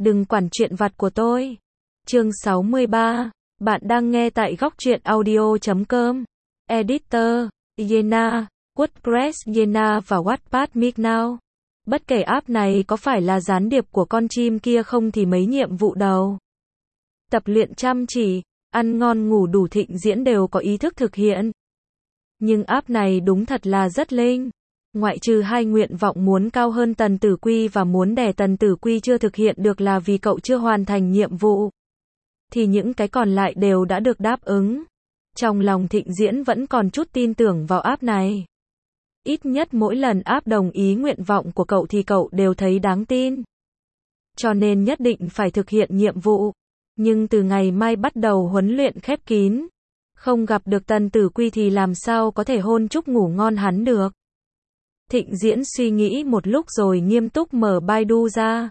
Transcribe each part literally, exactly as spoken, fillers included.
đừng quản chuyện vặt của tôi. Chương sáu mươi ba, bạn đang nghe tại góc truyện audio chấm com. Editor, Yena, WordPress Yena và Wattpad Mignow. Bất kể app này có phải là gián điệp của con chim kia không thì mấy nhiệm vụ đầu. Tập luyện chăm chỉ, ăn ngon ngủ đủ Thịnh Diễn đều có ý thức thực hiện. Nhưng app này đúng thật là rất linh. Ngoại trừ hai nguyện vọng muốn cao hơn Tần Tử Quy và muốn đè Tần Tử Quy chưa thực hiện được là vì cậu chưa hoàn thành nhiệm vụ. Thì những cái còn lại đều đã được đáp ứng. Trong lòng Thịnh Diễn vẫn còn chút tin tưởng vào app này. Ít nhất mỗi lần app đồng ý nguyện vọng của cậu thì cậu đều thấy đáng tin. Cho nên nhất định phải thực hiện nhiệm vụ. Nhưng từ ngày mai bắt đầu huấn luyện khép kín. Không gặp được Tần Tử Quy thì làm sao có thể hôn chúc ngủ ngon hắn được. Thịnh Diễn suy nghĩ một lúc rồi nghiêm túc mở Baidu ra.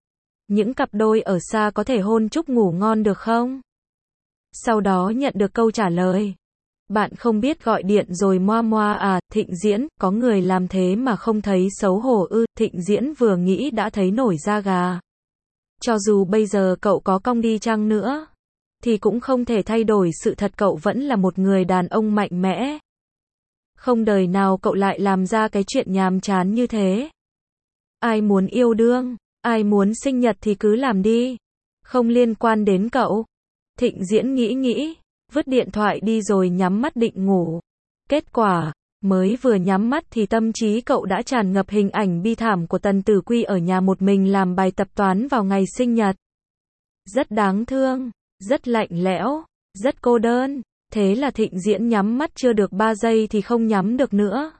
Những cặp đôi ở xa có thể hôn chúc ngủ ngon được không? Sau đó nhận được câu trả lời. Bạn không biết gọi điện rồi moa moa à, Thịnh Diễn, có người làm thế mà không thấy xấu hổ ư, Thịnh Diễn vừa nghĩ đã thấy nổi da gà. Cho dù bây giờ cậu có cong đi chăng nữa, thì cũng không thể thay đổi sự thật cậu vẫn là một người đàn ông mạnh mẽ. Không đời nào cậu lại làm ra cái chuyện nhàm chán như thế. Ai muốn yêu đương, ai muốn sinh nhật thì cứ làm đi. Không liên quan đến cậu. Thịnh Diễn nghĩ nghĩ, vứt điện thoại đi rồi nhắm mắt định ngủ. Kết quả, mới vừa nhắm mắt thì tâm trí cậu đã tràn ngập hình ảnh bi thảm của Tần Tử Quy ở nhà một mình làm bài tập toán vào ngày sinh nhật. Rất đáng thương, rất lạnh lẽo, rất cô đơn. Thế là Thịnh Diễn nhắm mắt chưa được ba giây thì không nhắm được nữa.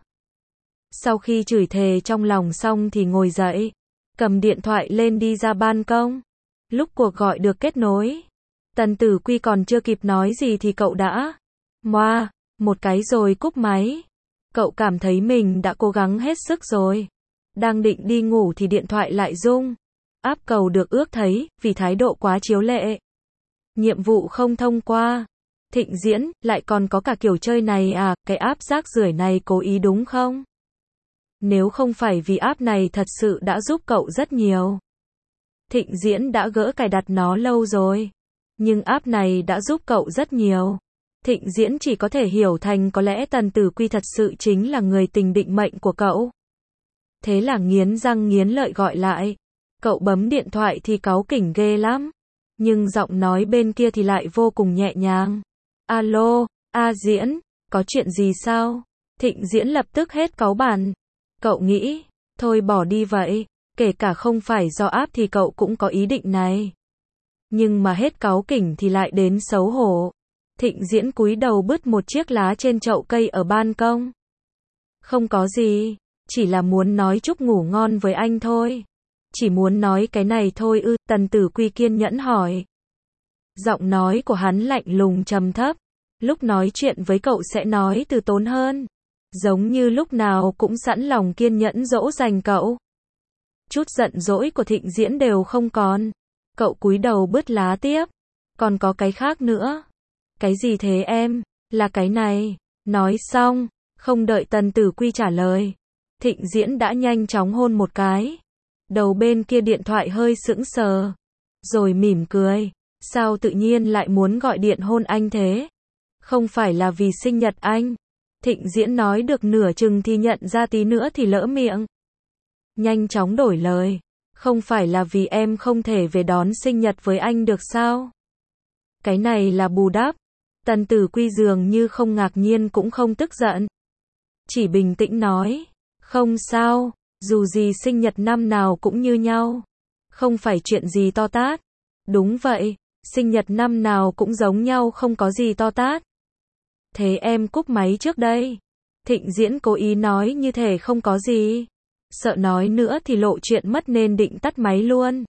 Sau khi chửi thề trong lòng xong thì ngồi dậy, cầm điện thoại lên đi ra ban công. Lúc cuộc gọi được kết nối, Tần Tử Quy còn chưa kịp nói gì thì cậu đã moa một cái rồi cúp máy. Cậu cảm thấy mình đã cố gắng hết sức rồi. Đang định đi ngủ thì điện thoại lại rung. App cầu được ước thấy, vì thái độ quá chiếu lệ. Nhiệm vụ không thông qua. Thịnh Diễn, lại còn có cả kiểu chơi này à, cái app rác rưởi này cố ý đúng không? Nếu không phải vì app này thật sự đã giúp cậu rất nhiều. Thịnh Diễn đã gỡ cài đặt nó lâu rồi. Nhưng app này đã giúp cậu rất nhiều. Thịnh Diễn chỉ có thể hiểu thành có lẽ Tần Tử Quy thật sự chính là người tình định mệnh của cậu. Thế là nghiến răng nghiến lợi gọi lại. Cậu bấm điện thoại thì cáu kỉnh ghê lắm. Nhưng giọng nói bên kia thì lại vô cùng nhẹ nhàng. Alo, A Diễn, có chuyện gì sao? Thịnh Diễn lập tức hết cáu bản. Cậu nghĩ, thôi bỏ đi vậy, kể cả không phải do app thì cậu cũng có ý định này. Nhưng mà hết cáu kỉnh thì lại đến xấu hổ. Thịnh Diễn cúi đầu bứt một chiếc lá trên chậu cây ở ban công. Không có gì, chỉ là muốn nói chúc ngủ ngon với anh thôi. Chỉ muốn nói cái này thôi ư, Tần Tử Quy kiên nhẫn hỏi. Giọng nói của hắn lạnh lùng trầm thấp. Lúc nói chuyện với cậu sẽ nói từ tốn hơn. Giống như lúc nào cũng sẵn lòng kiên nhẫn dỗ dành cậu. Chút giận dỗi của Thịnh Diễn đều không còn. Cậu cúi đầu bứt lá tiếp. Còn có cái khác nữa. Cái gì thế em? Là cái này. Nói xong, không đợi Tần Tử Quy trả lời. Thịnh Diễn đã nhanh chóng hôn một cái. Đầu bên kia điện thoại hơi sững sờ. Rồi mỉm cười. Sao tự nhiên lại muốn gọi điện hôn anh thế? Không phải là vì sinh nhật anh. Thịnh Diễn nói được nửa chừng thì nhận ra tí nữa thì lỡ miệng. Nhanh chóng đổi lời. Không phải là vì em không thể về đón sinh nhật với anh được sao? Cái này là bù đắp. Tần Tử Quy dường như không ngạc nhiên cũng không tức giận. Chỉ bình tĩnh nói. Không sao, dù gì sinh nhật năm nào cũng như nhau. Không phải chuyện gì to tát. Đúng vậy, sinh nhật năm nào cũng giống nhau không có gì to tát. Thế em cúp máy trước đây. Thịnh Diễn cố ý nói như thể không có gì. Sợ nói nữa thì lộ chuyện mất nên định tắt máy luôn.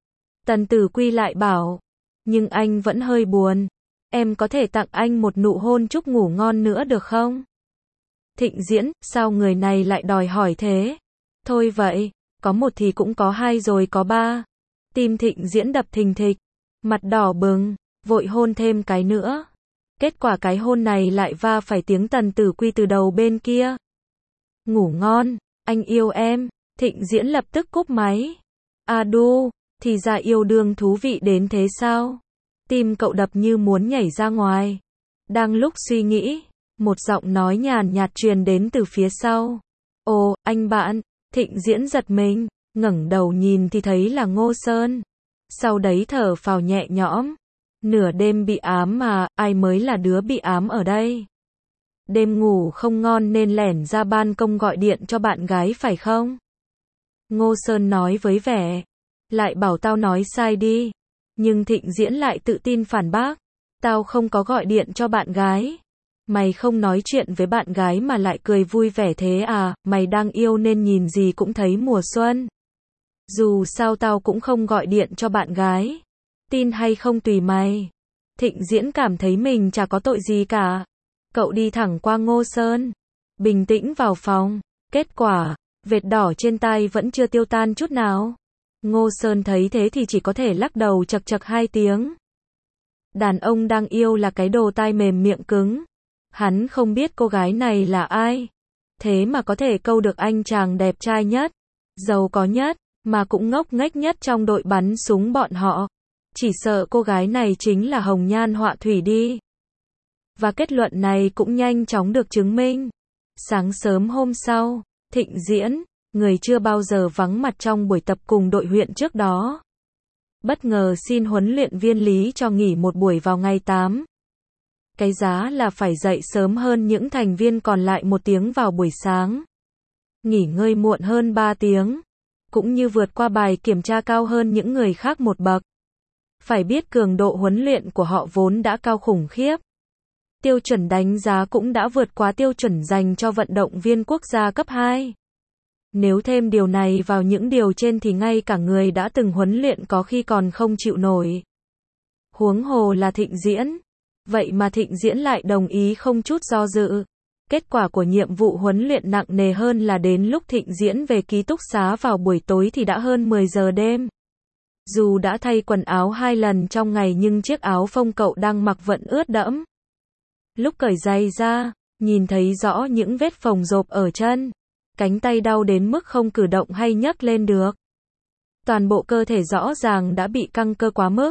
Tần Tử Quy lại bảo. Nhưng anh vẫn hơi buồn. Em có thể tặng anh một nụ hôn chúc ngủ ngon nữa được không? Thịnh Diễn, sao người này lại đòi hỏi thế? Thôi vậy, có một thì cũng có hai rồi có ba. Tim Thịnh Diễn đập thình thịch. Mặt đỏ bừng, vội hôn thêm cái nữa. Kết quả cái hôn này lại va phải tiếng Tần Tử Quy từ đầu bên kia. Ngủ ngon, anh yêu em. Thịnh Diễn lập tức cúp máy. A đu, Thì ra yêu đương thú vị đến thế sao? Tim cậu đập như muốn nhảy ra ngoài. Đang lúc suy nghĩ, một giọng nói nhàn nhạt truyền đến từ phía sau. Ồ, anh bạn. Thịnh Diễn giật mình, ngẩng đầu nhìn thì thấy là Ngô Sơn. Sau đấy thở phào nhẹ nhõm. Nửa đêm bị ám mà, ai mới là đứa bị ám ở đây? Đêm ngủ không ngon nên lẻn ra ban công gọi điện cho bạn gái phải không? Ngô Sơn nói với vẻ. Lại bảo tao nói sai đi. Nhưng Thịnh Diễn lại tự tin phản bác. Tao không có gọi điện cho bạn gái. Mày không nói chuyện với bạn gái mà lại cười vui vẻ thế à, mày đang yêu nên nhìn gì cũng thấy mùa xuân. Dù sao tao cũng không gọi điện cho bạn gái. Tin hay không tùy mày. Thịnh Diễn cảm thấy mình chả có tội gì cả. Cậu đi thẳng qua Ngô Sơn. Bình tĩnh vào phòng. Kết quả, vệt đỏ trên tai vẫn chưa tiêu tan chút nào. Ngô Sơn thấy thế thì chỉ có thể lắc đầu chật chật hai tiếng. Đàn ông đang yêu là cái đồ tai mềm miệng cứng. Hắn không biết cô gái này là ai. Thế mà có thể câu được anh chàng đẹp trai nhất, giàu có nhất, mà cũng ngốc nghếch nhất trong đội bắn súng bọn họ. Chỉ sợ cô gái này chính là hồng nhan họa thủy đi. Và kết luận này cũng nhanh chóng được chứng minh. Sáng sớm hôm sau, Thịnh Diễn, người chưa bao giờ vắng mặt trong buổi tập cùng đội huyện trước đó, bất ngờ xin huấn luyện viên Lý cho nghỉ một buổi vào ngày tám. Cái giá là phải dậy sớm hơn những thành viên còn lại một tiếng vào buổi sáng. Nghỉ ngơi muộn hơn ba tiếng. Cũng như vượt qua bài kiểm tra cao hơn những người khác một bậc. Phải biết cường độ huấn luyện của họ vốn đã cao khủng khiếp. Tiêu chuẩn đánh giá cũng đã vượt quá tiêu chuẩn dành cho vận động viên quốc gia cấp hai. Nếu thêm điều này vào những điều trên thì ngay cả người đã từng huấn luyện có khi còn không chịu nổi. Huống hồ là Thịnh Diễn. Vậy mà Thịnh Diễn lại đồng ý không chút do dự. Kết quả của nhiệm vụ huấn luyện nặng nề hơn là đến lúc Thịnh Diễn về ký túc xá vào buổi tối thì đã hơn mười giờ đêm. Dù đã thay quần áo hai lần trong ngày nhưng chiếc áo phông cậu đang mặc vẫn ướt đẫm. Lúc cởi giày ra, nhìn thấy rõ những vết phồng rộp ở chân. Cánh tay đau đến mức không cử động hay nhấc lên được. Toàn bộ cơ thể rõ ràng đã bị căng cơ quá mức.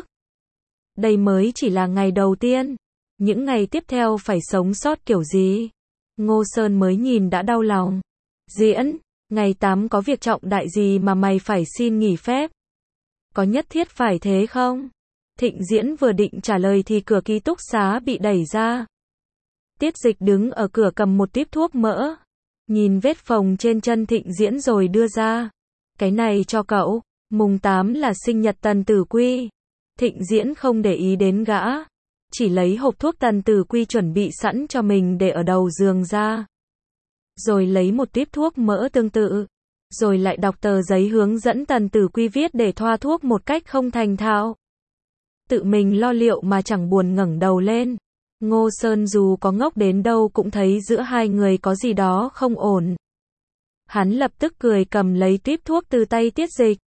Đây mới chỉ là ngày đầu tiên. Những ngày tiếp theo phải sống sót kiểu gì? Ngô Sơn mới nhìn đã đau lòng. Diễn, ngày tám có việc trọng đại gì mà mày phải xin nghỉ phép? Có nhất thiết phải thế không? Thịnh Diễn vừa định trả lời thì cửa ký túc xá bị đẩy ra. Tiết Dịch đứng ở cửa cầm một típ thuốc mỡ. Nhìn vết phồng trên chân Thịnh Diễn rồi đưa ra. Cái này cho cậu, mùng tám là sinh nhật Tần Tử Quy. Thịnh Diễn không để ý đến gã. Chỉ lấy hộp thuốc Tần Tử Quy chuẩn bị sẵn cho mình để ở đầu giường ra. Rồi lấy một típ thuốc mỡ tương tự. Rồi lại đọc tờ giấy hướng dẫn Tần Tử Quy viết để thoa thuốc một cách không thành thạo. Tự mình lo liệu mà chẳng buồn ngẩng đầu lên. Ngô Sơn dù có ngốc đến đâu cũng thấy giữa hai người có gì đó không ổn. Hắn lập tức cười cầm lấy típ thuốc từ tay Tiết Dịch.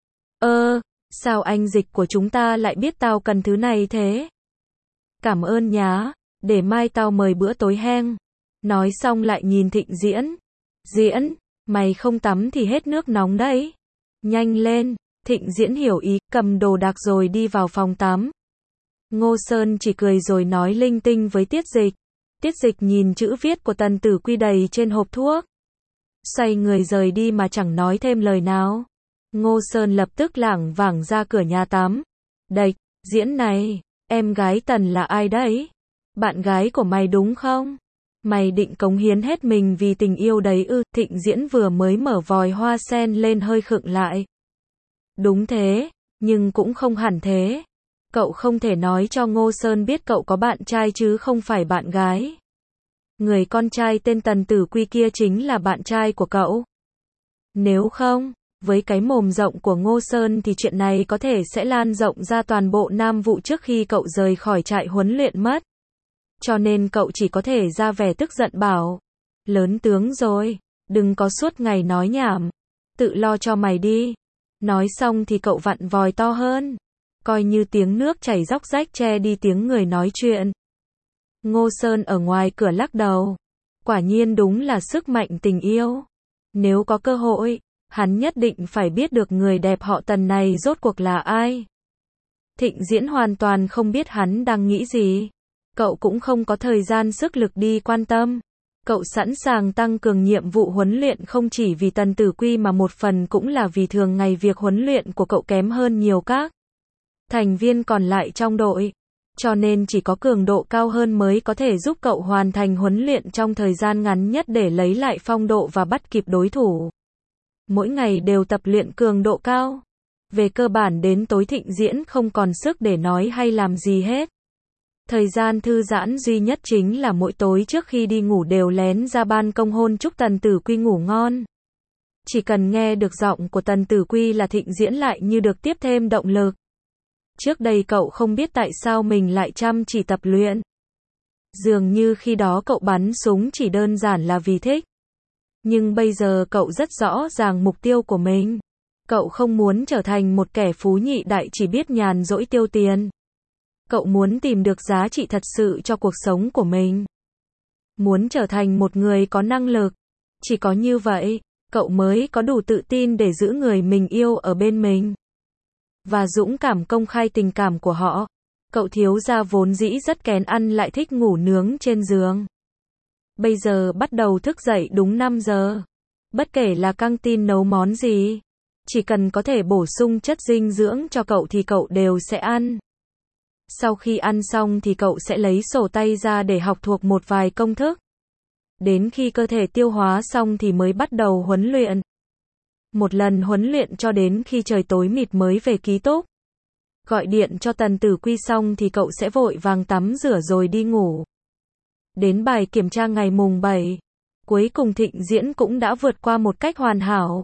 Ơ, sao anh Dịch của chúng ta lại biết tao cần thứ này thế? Cảm ơn nhá, để mai tao mời bữa tối heng. Nói xong lại nhìn Thịnh Diễn. Diễn, mày không tắm thì hết nước nóng đấy. Nhanh lên, Thịnh Diễn hiểu ý, cầm đồ đạc rồi đi vào phòng tắm. Ngô Sơn chỉ cười rồi nói linh tinh với Tiết Dịch. Tiết Dịch nhìn chữ viết của Tần Tử Quy đầy trên hộp thuốc. Xoay người rời đi mà chẳng nói thêm lời nào. Ngô Sơn lập tức lảng vảng ra cửa nhà tắm. Đạch, Diễn này, em gái Tần là ai đấy? Bạn gái của mày đúng không? Mày định cống hiến hết mình vì tình yêu đấy ư? Thịnh Diễn vừa mới mở vòi hoa sen lên hơi khựng lại. Đúng thế, nhưng cũng không hẳn thế. Cậu không thể nói cho Ngô Sơn biết cậu có bạn trai chứ không phải bạn gái. Người con trai tên Tần Tử Quy kia chính là bạn trai của cậu. Nếu không, với cái mồm rộng của Ngô Sơn thì chuyện này có thể sẽ lan rộng ra toàn bộ Nam Vụ trước khi cậu rời khỏi trại huấn luyện mất. Cho nên cậu chỉ có thể ra vẻ tức giận bảo. Lớn tướng rồi, đừng có suốt ngày nói nhảm. Tự lo cho mày đi. Nói xong thì cậu vặn vòi to hơn. Coi như tiếng nước chảy róc rách che đi tiếng người nói chuyện. Ngô Sơn ở ngoài cửa lắc đầu. Quả nhiên đúng là sức mạnh tình yêu. Nếu có cơ hội, Hắn nhất định phải biết được người đẹp họ Tần này rốt cuộc là ai. Thịnh Diễn hoàn toàn không biết hắn đang nghĩ gì. Cậu cũng không có thời gian sức lực đi quan tâm. Cậu sẵn sàng tăng cường nhiệm vụ huấn luyện không chỉ vì Tần Tử Quy mà một phần cũng là vì thường ngày việc huấn luyện của cậu kém hơn nhiều các thành viên còn lại trong đội. Cho nên chỉ có cường độ cao hơn mới có thể giúp cậu hoàn thành huấn luyện trong thời gian ngắn nhất để lấy lại phong độ và bắt kịp đối thủ. Mỗi ngày đều tập luyện cường độ cao. Về cơ bản đến tối Thịnh Diễn không còn sức để nói hay làm gì hết. Thời gian thư giãn duy nhất chính là mỗi tối trước khi đi ngủ đều lén ra ban công hôn chúc Tần Tử Quy ngủ ngon. Chỉ cần nghe được giọng của Tần Tử Quy là Thịnh Diễn lại như được tiếp thêm động lực. Trước đây cậu không biết tại sao mình lại chăm chỉ tập luyện. Dường như khi đó cậu bắn súng chỉ đơn giản là vì thích. Nhưng bây giờ cậu rất rõ ràng mục tiêu của mình. Cậu không muốn trở thành một kẻ phú nhị đại chỉ biết nhàn rỗi tiêu tiền. Cậu muốn tìm được giá trị thật sự cho cuộc sống của mình. Muốn trở thành một người có năng lực. Chỉ có như vậy, cậu mới có đủ tự tin để giữ người mình yêu ở bên mình. Và dũng cảm công khai tình cảm của họ. Cậu thiếu gia vốn dĩ rất kén ăn lại thích ngủ nướng trên giường. Bây giờ bắt đầu thức dậy đúng năm giờ. Bất kể là căng tin nấu món gì. Chỉ cần có thể bổ sung chất dinh dưỡng cho cậu thì cậu đều sẽ ăn. Sau khi ăn xong thì cậu sẽ lấy sổ tay ra để học thuộc một vài công thức. Đến khi cơ thể tiêu hóa xong thì mới bắt đầu huấn luyện. Một lần huấn luyện cho đến khi trời tối mịt mới về ký túc. Gọi điện cho Tần Tử Quy xong thì cậu sẽ vội vàng tắm rửa rồi đi ngủ. Đến bài kiểm tra ngày mùng bảy, cuối cùng Thịnh Diễn cũng đã vượt qua một cách hoàn hảo.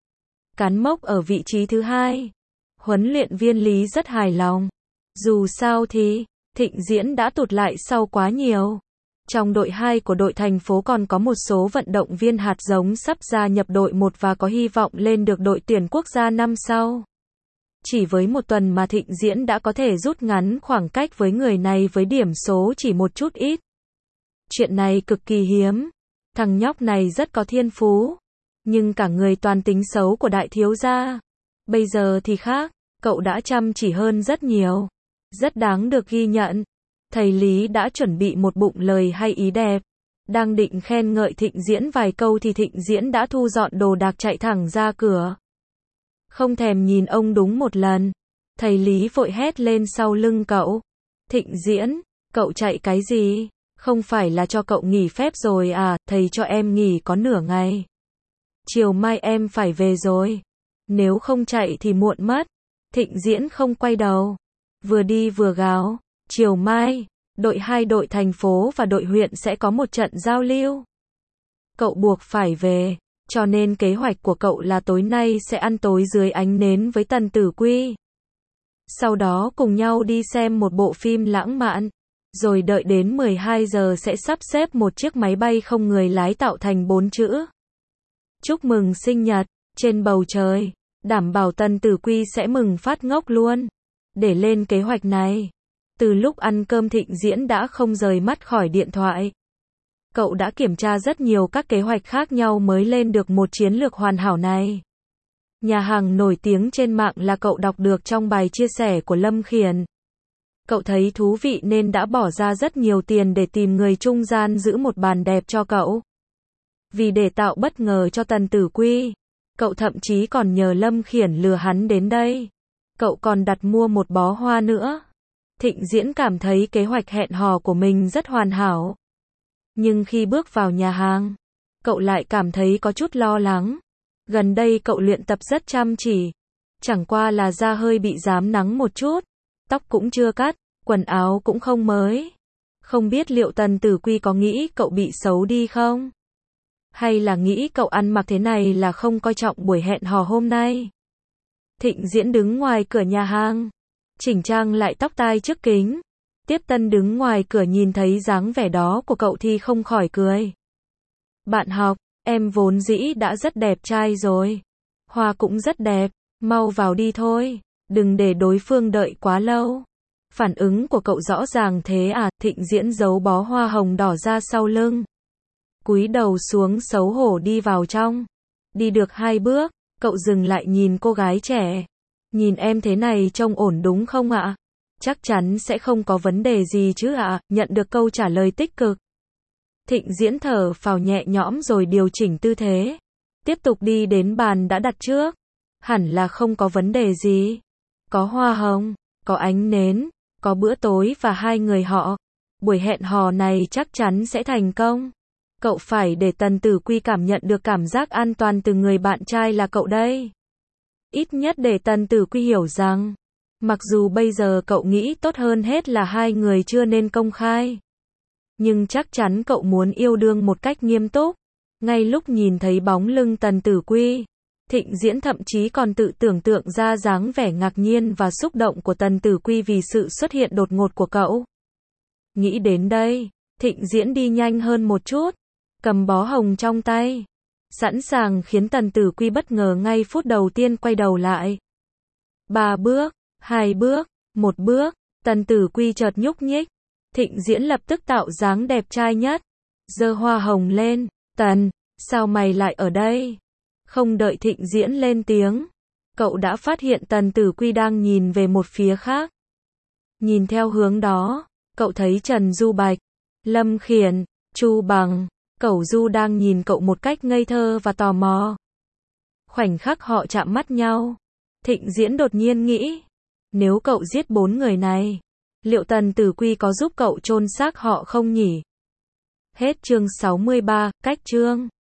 Cán mốc ở vị trí thứ hai. Huấn luyện viên Lý rất hài lòng. Dù sao thì, Thịnh Diễn đã tụt lại sau quá nhiều. Trong đội hai của đội thành phố còn có một số vận động viên hạt giống sắp gia nhập đội một và có hy vọng lên được đội tuyển quốc gia năm sau. Chỉ với một tuần mà Thịnh Diễn đã có thể rút ngắn khoảng cách với người này với điểm số chỉ một chút ít. Chuyện này cực kỳ hiếm. Thằng nhóc này rất có thiên phú. Nhưng cả người toàn tính xấu của đại thiếu gia. Bây giờ thì khác, cậu đã chăm chỉ hơn rất nhiều. Rất đáng được ghi nhận. Thầy Lý đã chuẩn bị một bụng lời hay ý đẹp. Đang định khen ngợi Thịnh Diễn vài câu thì Thịnh Diễn đã thu dọn đồ đạc chạy thẳng ra cửa. Không thèm nhìn ông đúng một lần. Thầy Lý vội hét lên sau lưng cậu. Thịnh Diễn, cậu chạy cái gì? Không phải là cho cậu nghỉ phép rồi à, thầy cho em nghỉ có nửa ngày. Chiều mai em phải về rồi. Nếu không chạy thì muộn mất. Thịnh Diễn không quay đầu. Vừa đi vừa gào. Chiều mai, đội hai đội thành phố và đội huyện sẽ có một trận giao lưu. Cậu buộc phải về, cho nên kế hoạch của cậu là tối nay sẽ ăn tối dưới ánh nến với Tần Tử Quy. Sau đó cùng nhau đi xem một bộ phim lãng mạn, rồi đợi đến mười hai giờ sẽ sắp xếp một chiếc máy bay không người lái tạo thành bốn chữ. Chúc mừng sinh nhật, trên bầu trời, đảm bảo Tần Tử Quy sẽ mừng phát ngốc luôn. Để lên kế hoạch này, từ lúc ăn cơm Thịnh Diễn đã không rời mắt khỏi điện thoại. Cậu đã kiểm tra rất nhiều các kế hoạch khác nhau mới lên được một chiến lược hoàn hảo này. Nhà hàng nổi tiếng trên mạng là cậu đọc được trong bài chia sẻ của Lâm Khiển. Cậu thấy thú vị nên đã bỏ ra rất nhiều tiền để tìm người trung gian giữ một bàn đẹp cho cậu. Vì để tạo bất ngờ cho Tần Tử Quy, cậu thậm chí còn nhờ Lâm Khiển lừa hắn đến đây. Cậu còn đặt mua một bó hoa nữa. Thịnh Diễn cảm thấy kế hoạch hẹn hò của mình rất hoàn hảo. Nhưng khi bước vào nhà hàng, cậu lại cảm thấy có chút lo lắng. Gần đây cậu luyện tập rất chăm chỉ. Chẳng qua là da hơi bị rám nắng một chút. Tóc cũng chưa cắt, quần áo cũng không mới. Không biết liệu Tần Tử Quy có nghĩ cậu bị xấu đi không? Hay là nghĩ cậu ăn mặc thế này là không coi trọng buổi hẹn hò hôm nay? Thịnh Diễn đứng ngoài cửa nhà hàng, chỉnh trang lại tóc tai trước kính. Tiếp Tân đứng ngoài cửa nhìn thấy dáng vẻ đó của cậu thì không khỏi cười. Bạn học, em vốn dĩ đã rất đẹp trai rồi. Hoa cũng rất đẹp, mau vào đi thôi, đừng để đối phương đợi quá lâu. Phản ứng của cậu rõ ràng thế à? Thịnh Diễn giấu bó hoa hồng đỏ ra sau lưng. Cúi đầu xuống xấu hổ đi vào trong. Đi được hai bước, Cậu dừng lại nhìn cô gái trẻ. Nhìn em thế này trông ổn đúng không ạ? Chắc chắn sẽ không có vấn đề gì chứ ạ, nhận được câu trả lời tích cực. Thịnh Diễn thở phào nhẹ nhõm rồi điều chỉnh tư thế. Tiếp tục đi đến bàn đã đặt trước. Hẳn là không có vấn đề gì. Có hoa hồng, có ánh nến, có bữa tối và hai người họ. Buổi hẹn hò này chắc chắn sẽ thành công. Cậu phải để Tần Tử Quy cảm nhận được cảm giác an toàn từ người bạn trai là cậu đây. Ít nhất để Tần Tử Quy hiểu rằng, mặc dù bây giờ cậu nghĩ tốt hơn hết là hai người chưa nên công khai. Nhưng chắc chắn cậu muốn yêu đương một cách nghiêm túc. Ngay lúc nhìn thấy bóng lưng Tần Tử Quy, Thịnh Diễn thậm chí còn tự tưởng tượng ra dáng vẻ ngạc nhiên và xúc động của Tần Tử Quy vì sự xuất hiện đột ngột của cậu. Nghĩ đến đây, Thịnh Diễn đi nhanh hơn một chút, cầm bó hồng trong tay, sẵn sàng khiến Tần Tử Quy bất ngờ ngay phút đầu tiên quay đầu lại. Ba bước, hai bước, một bước, Tần Tử Quy chợt nhúc nhích. Thịnh Diễn lập tức tạo dáng đẹp trai nhất, giơ hoa hồng lên. Tần, sao mày lại ở đây? Không đợi Thịnh Diễn lên tiếng, cậu đã phát hiện Tần Tử Quy đang nhìn về một phía khác. Nhìn theo hướng đó, cậu thấy Trần Du Bạch, Lâm Khiển, Chu Bằng, Cẩu Du đang nhìn cậu một cách ngây thơ và tò mò. Khoảnh khắc họ chạm mắt nhau, Thịnh Diễn đột nhiên nghĩ, nếu cậu giết bốn người này, liệu Tần Tử Quy có giúp cậu chôn xác họ không nhỉ? Hết chương sáu mươi ba, cách chương.